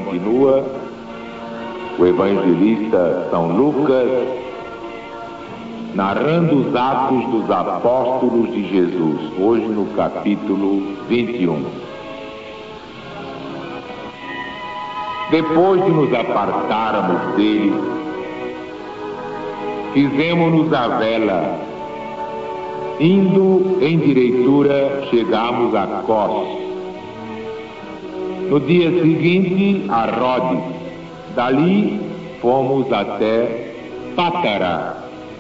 continua o evangelista São Lucas, narrando os Atos dos Apóstolos de Jesus, hoje no capítulo 21. Depois de nos apartarmos dele, fizemos-nos a vela, indo em direitura, chegamos a Cós. No dia seguinte, a Rhodes. Dali fomos até Pátara.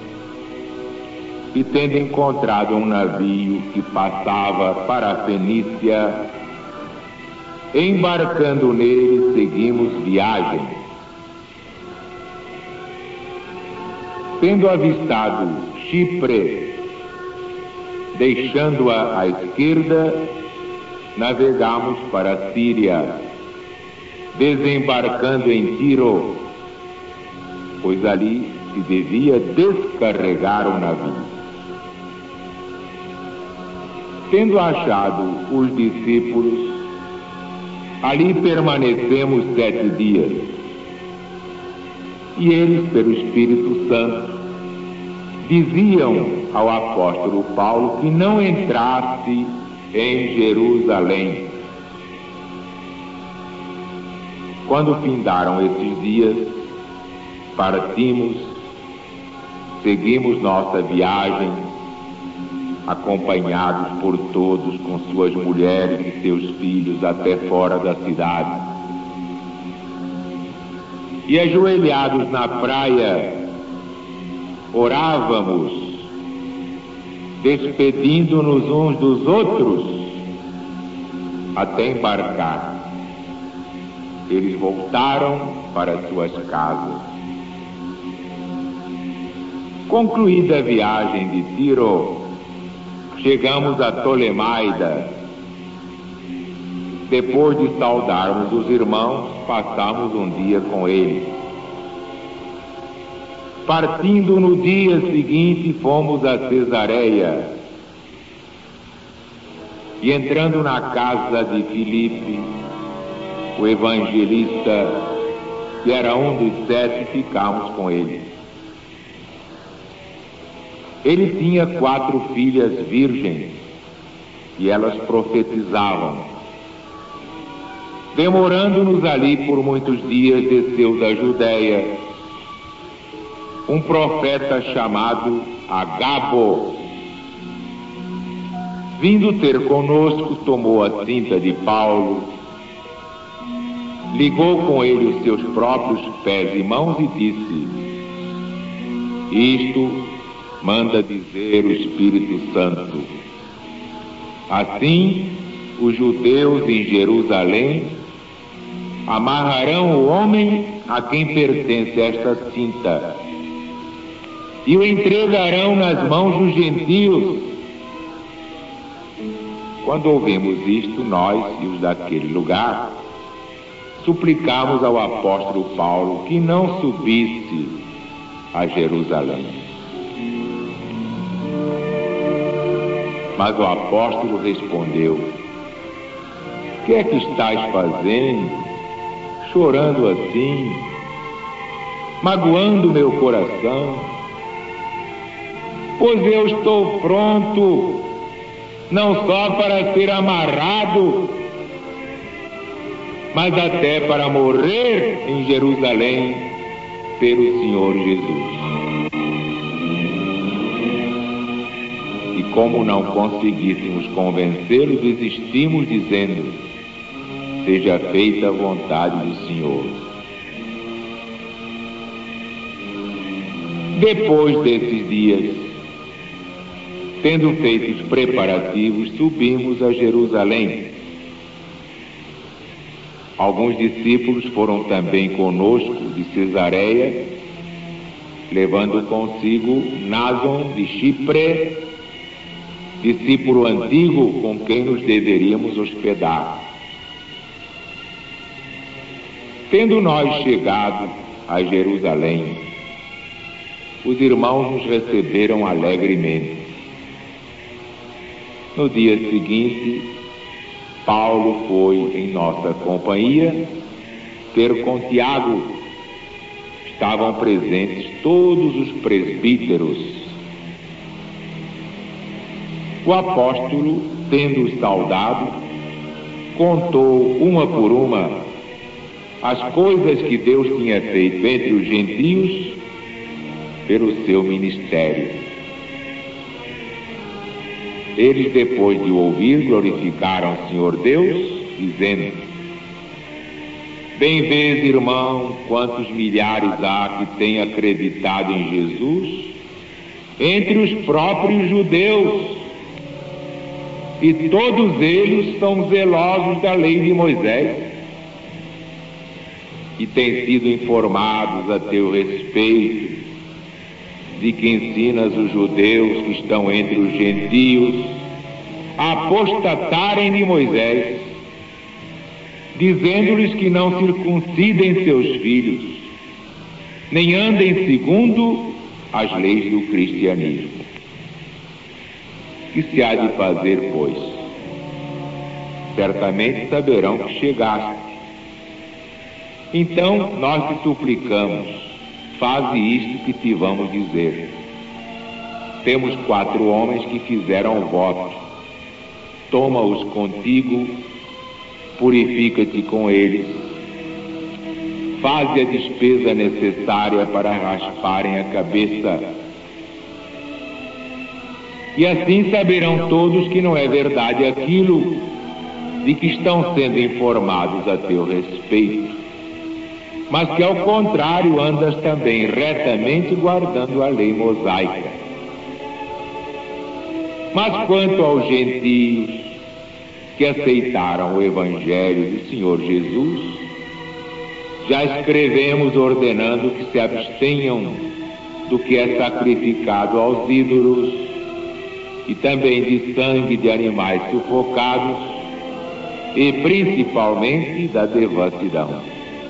E tendo encontrado um navio que passava para a Fenícia, embarcando nele, seguimos viagem. Tendo avistado Chipre, deixando-a à esquerda, navegamos para a Síria, desembarcando em Tiro, pois ali se devia descarregar o navio. Tendo achado os discípulos, ali permanecemos 7 dias. E eles, pelo Espírito Santo, diziam ao apóstolo Paulo que não entrasse em Jerusalém. Quando findaram esses dias, partimos, seguimos nossa viagem, acompanhados por todos com suas mulheres e seus filhos até fora da cidade. E ajoelhados na praia, orávamos, despedindo-nos uns dos outros, até embarcar. Eles voltaram para suas casas. Concluída a viagem de Tiro, chegamos a Ptolemaida. Depois de saudarmos os irmãos, passamos um dia com eles. Partindo no dia seguinte, fomos a Cesareia. E entrando na casa de Filipe, o evangelista, que era um dos 7, ficamos com ele. Ele tinha 4 filhas virgens, e elas profetizavam. Demorando-nos ali por muitos dias, desceu da Judéia um profeta chamado Agabo. Vindo ter conosco, tomou a cinta de Paulo, ligou com ele os seus próprios pés e mãos e disse: isto manda dizer o Espírito Santo. Assim, os judeus em Jerusalém amarrarão o homem a quem pertence esta cinta e o entregarão nas mãos dos gentios. Quando ouvimos isto, nós e os daquele lugar suplicamos ao apóstolo Paulo que não subisse a Jerusalém. Mas o apóstolo respondeu: que é que estás fazendo, chorando assim, magoando meu coração? Pois eu estou pronto, não só para ser amarrado, mas até para morrer em Jerusalém pelo Senhor Jesus. E como não conseguíssemos convencê-lo, desistimos dizendo: seja feita a vontade do Senhor. Depois desses dias, tendo feito os preparativos, subimos a Jerusalém. Alguns discípulos foram também conosco de Cesareia, levando consigo Nason de Chipre, discípulo antigo com quem nos deveríamos hospedar. Tendo nós chegado a Jerusalém, os irmãos nos receberam alegremente. No dia seguinte, Paulo foi em nossa companhia ter com Tiago, estavam presentes todos os presbíteros. O apóstolo, tendo-os saudado, contou uma por uma as coisas que Deus tinha feito entre os gentios pelo seu ministério. Eles, depois de o ouvir, glorificaram o Senhor Deus, dizendo: Bem vês, irmão, quantos milhares há que têm acreditado em Jesus entre os próprios judeus, e todos eles são zelosos da lei de Moisés, e têm sido informados a teu respeito, de que ensinas os judeus que estão entre os gentios a apostatarem de Moisés, dizendo-lhes que não circuncidem seus filhos, nem andem segundo as leis do cristianismo. Que se há de fazer, pois? Certamente saberão que chegaste. Então nós te suplicamos, faze isto que te vamos dizer. Temos 4 homens que fizeram voto. Toma-os contigo, purifica-te com eles, faze a despesa necessária para rasparem a cabeça, e assim saberão todos que não é verdade aquilo de que estão sendo informados a teu respeito, mas que ao contrário andas também retamente guardando a lei mosaica. Mas quanto aos gentios que aceitaram o Evangelho do Senhor Jesus, já escrevemos ordenando que se abstenham do que é sacrificado aos ídolos, e também de sangue de animais sufocados, e principalmente da devassidão.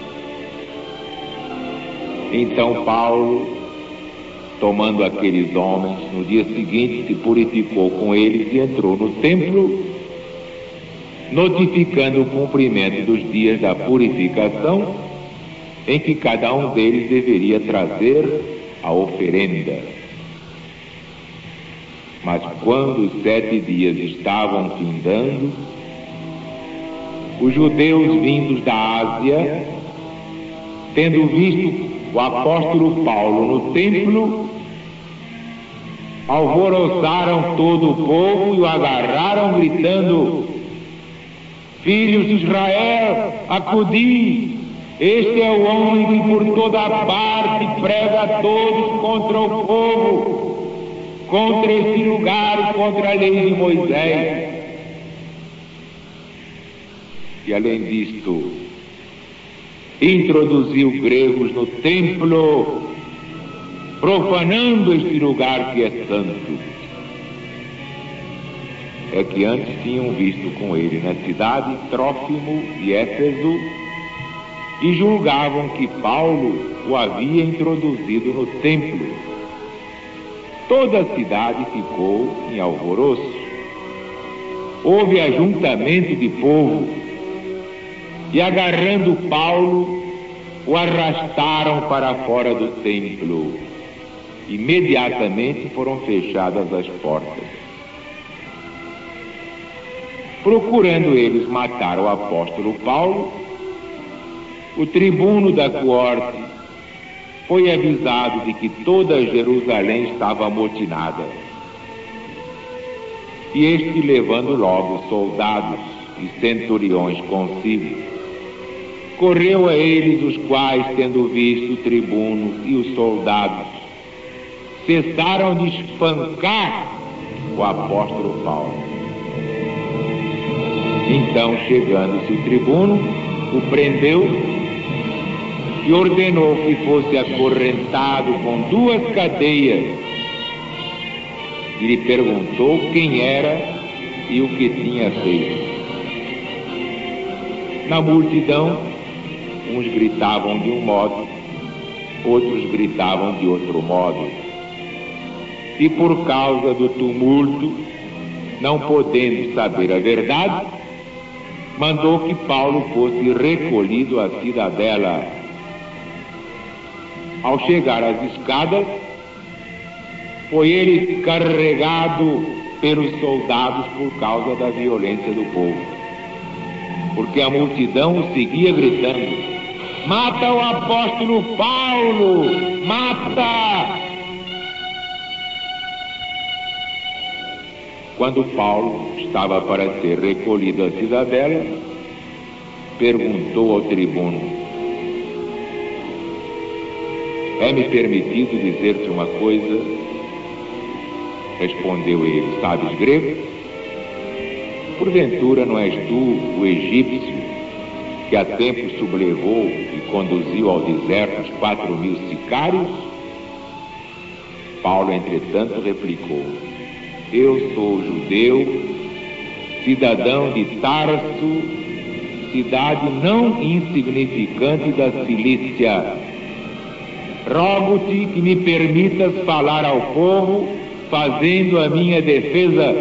Então Paulo, tomando aqueles homens, no dia seguinte se purificou com eles e entrou no templo, notificando o cumprimento dos dias da purificação, em que cada um deles deveria trazer a oferenda. Mas quando os 7 dias estavam findando, os judeus vindos da Ásia, tendo visto o apóstolo Paulo no templo, alvoroçaram todo o povo e o agarraram, gritando: Filhos de Israel, acudi! Este é o homem que por toda parte prega a todos contra o povo, contra este lugar e contra a lei de Moisés. E além disto, introduziu gregos no templo, profanando este lugar que é santo. É que antes tinham visto com ele na cidade Trófimo e Éfeso, e julgavam que Paulo o havia introduzido no templo. Toda a cidade ficou em alvoroço. Houve ajuntamento de povo, e agarrando Paulo, o arrastaram para fora do templo. Imediatamente foram fechadas as portas. Procurando eles matar o apóstolo Paulo, o tribuno da coorte foi avisado de que toda Jerusalém estava amotinada. E este, levando logo soldados e centuriões consigo, correu a eles, os quais, tendo visto o tribuno e os soldados, cessaram de espancar o apóstolo Paulo. Então, chegando-se o tribuno, o prendeu e ordenou que fosse acorrentado com 2 cadeias. E lhe perguntou quem era e o que tinha feito. Na multidão, uns gritavam de um modo, outros gritavam de outro modo. E por causa do tumulto, não podendo saber a verdade, mandou que Paulo fosse recolhido à cidadela. Ao chegar às escadas, foi ele carregado pelos soldados por causa da violência do povo, porque a multidão o seguia gritando: mata o apóstolo Paulo! Mata! Quando Paulo estava para ser recolhido à cidadela, perguntou ao tribuno: é-me permitido dizer-te uma coisa? Respondeu ele: sabes grego? Porventura não és tu o egípcio que há tempo sublevou e conduziu ao deserto os 4.000 sicários? Paulo, entretanto, replicou: eu sou judeu, cidadão de Tarso, cidade não insignificante da Cilícia. Rogo-te que me permitas falar ao povo, fazendo a minha defesa.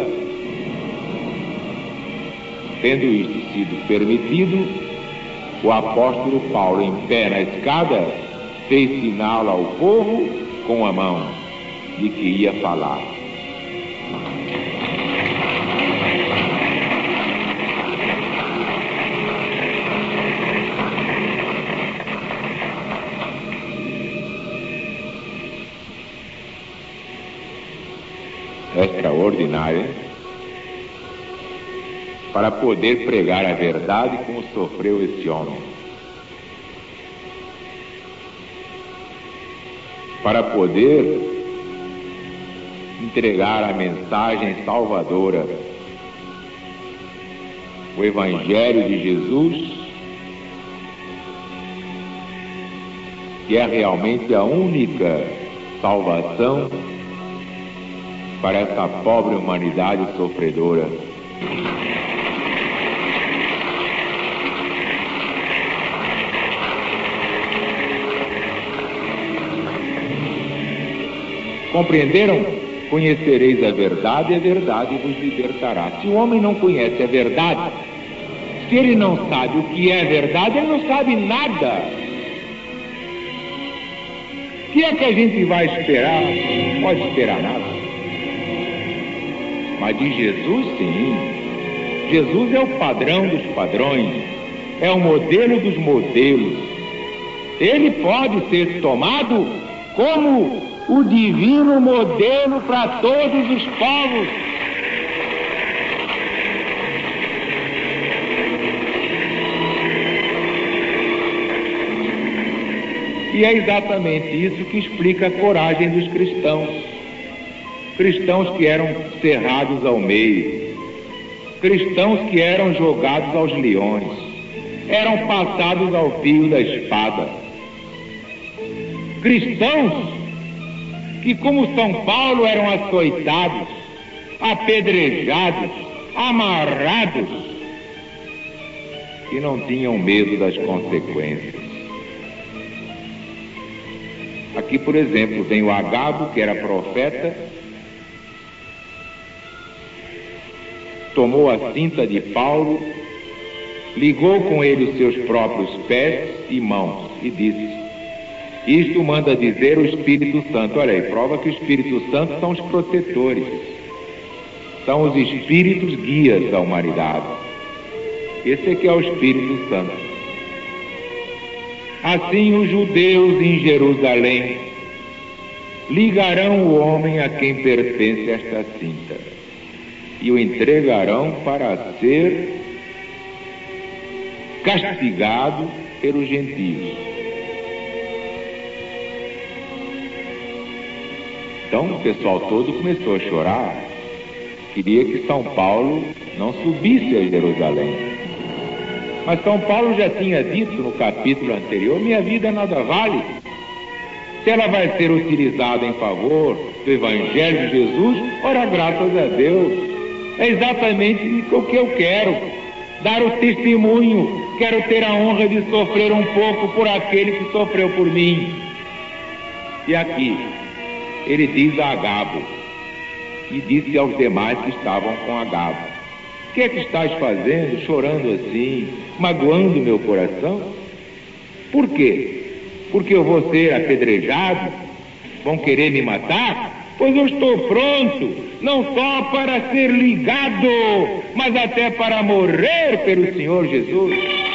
Tendo isto sido permitido, o apóstolo Paulo, em pé na escada, fez sinal ao povo com a mão de que ia falar. Extraordinária, para poder pregar a verdade como sofreu esse homem, para poder entregar a mensagem salvadora, o Evangelho de Jesus, que é realmente a única salvação para essa pobre humanidade sofredora. Compreenderam? Conhecereis a verdade e a verdade vos libertará. Se o homem não conhece a verdade, se ele não sabe o que é verdade, ele não sabe nada. O que é que a gente vai esperar? Não pode esperar nada. Mas de Jesus, sim. Jesus é o padrão dos padrões, é o modelo dos modelos. Ele pode ser tomado como o divino modelo para todos os povos. E é exatamente isso que explica a coragem dos cristãos. Cristãos que eram cerrados ao meio, cristãos que eram jogados aos leões, eram passados ao fio da espada. Cristãos que, como São Paulo, eram açoitados, apedrejados, amarrados, e não tinham medo das consequências. Aqui, por exemplo, tem o Agabo, que era profeta, tomou a cinta de Paulo, ligou com ele os seus próprios pés e mãos e disse: isto manda dizer o Espírito Santo. Olha aí, prova que o Espírito Santo são os protetores, são os espíritos guias da humanidade. Esse aqui é o Espírito Santo. Assim os judeus em Jerusalém ligarão o homem a quem pertence esta cinta e o entregarão para ser castigado pelos gentios. Então o pessoal todo começou a chorar, queria que São Paulo não subisse a Jerusalém. Mas São Paulo já tinha dito no capítulo anterior: minha vida nada vale. Se ela vai ser utilizada em favor do Evangelho de Jesus, ora, graças a Deus. É exatamente o que eu quero, dar o testemunho, quero ter a honra de sofrer um pouco por aquele que sofreu por mim. E aqui, ele diz a Agabo, e disse aos demais que estavam com Agabo: O que é que estás fazendo, chorando assim, magoando meu coração? Por quê? Porque eu vou ser apedrejado? Vão querer me matar? Pois eu estou pronto, não só para ser ligado, mas até para morrer pelo Senhor Jesus.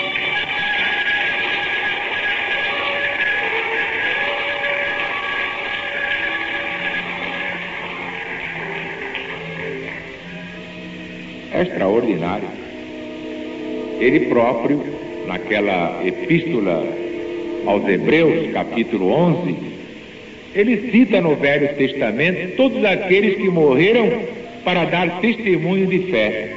É extraordinário. Ele próprio, naquela epístola aos Hebreus, capítulo 11, ele cita no Velho Testamento todos aqueles que morreram para dar testemunho de fé.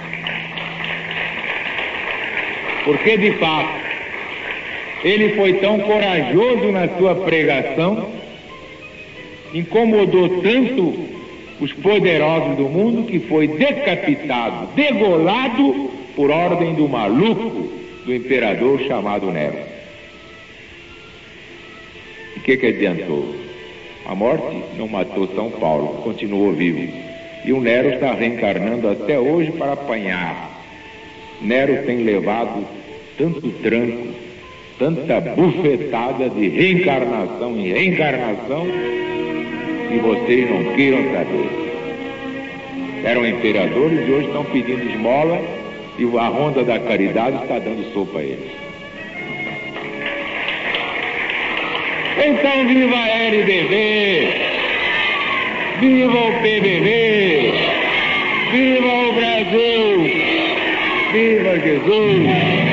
Porque, de fato, ele foi tão corajoso na sua pregação, incomodou tanto os poderosos do mundo, que foi decapitado, degolado por ordem do maluco do imperador chamado Nero. O que adiantou? A morte não matou São Paulo, continuou vivo. E o Nero está reencarnando até hoje para apanhar. Nero tem levado tanto tranco, tanta bufetada de reencarnação em reencarnação, que vocês não queiram saber. Eram imperadores e hoje estão pedindo esmola, e a ronda da caridade está dando sopa a eles. Então viva a LDB, viva o PBB, viva o Brasil, viva Jesus!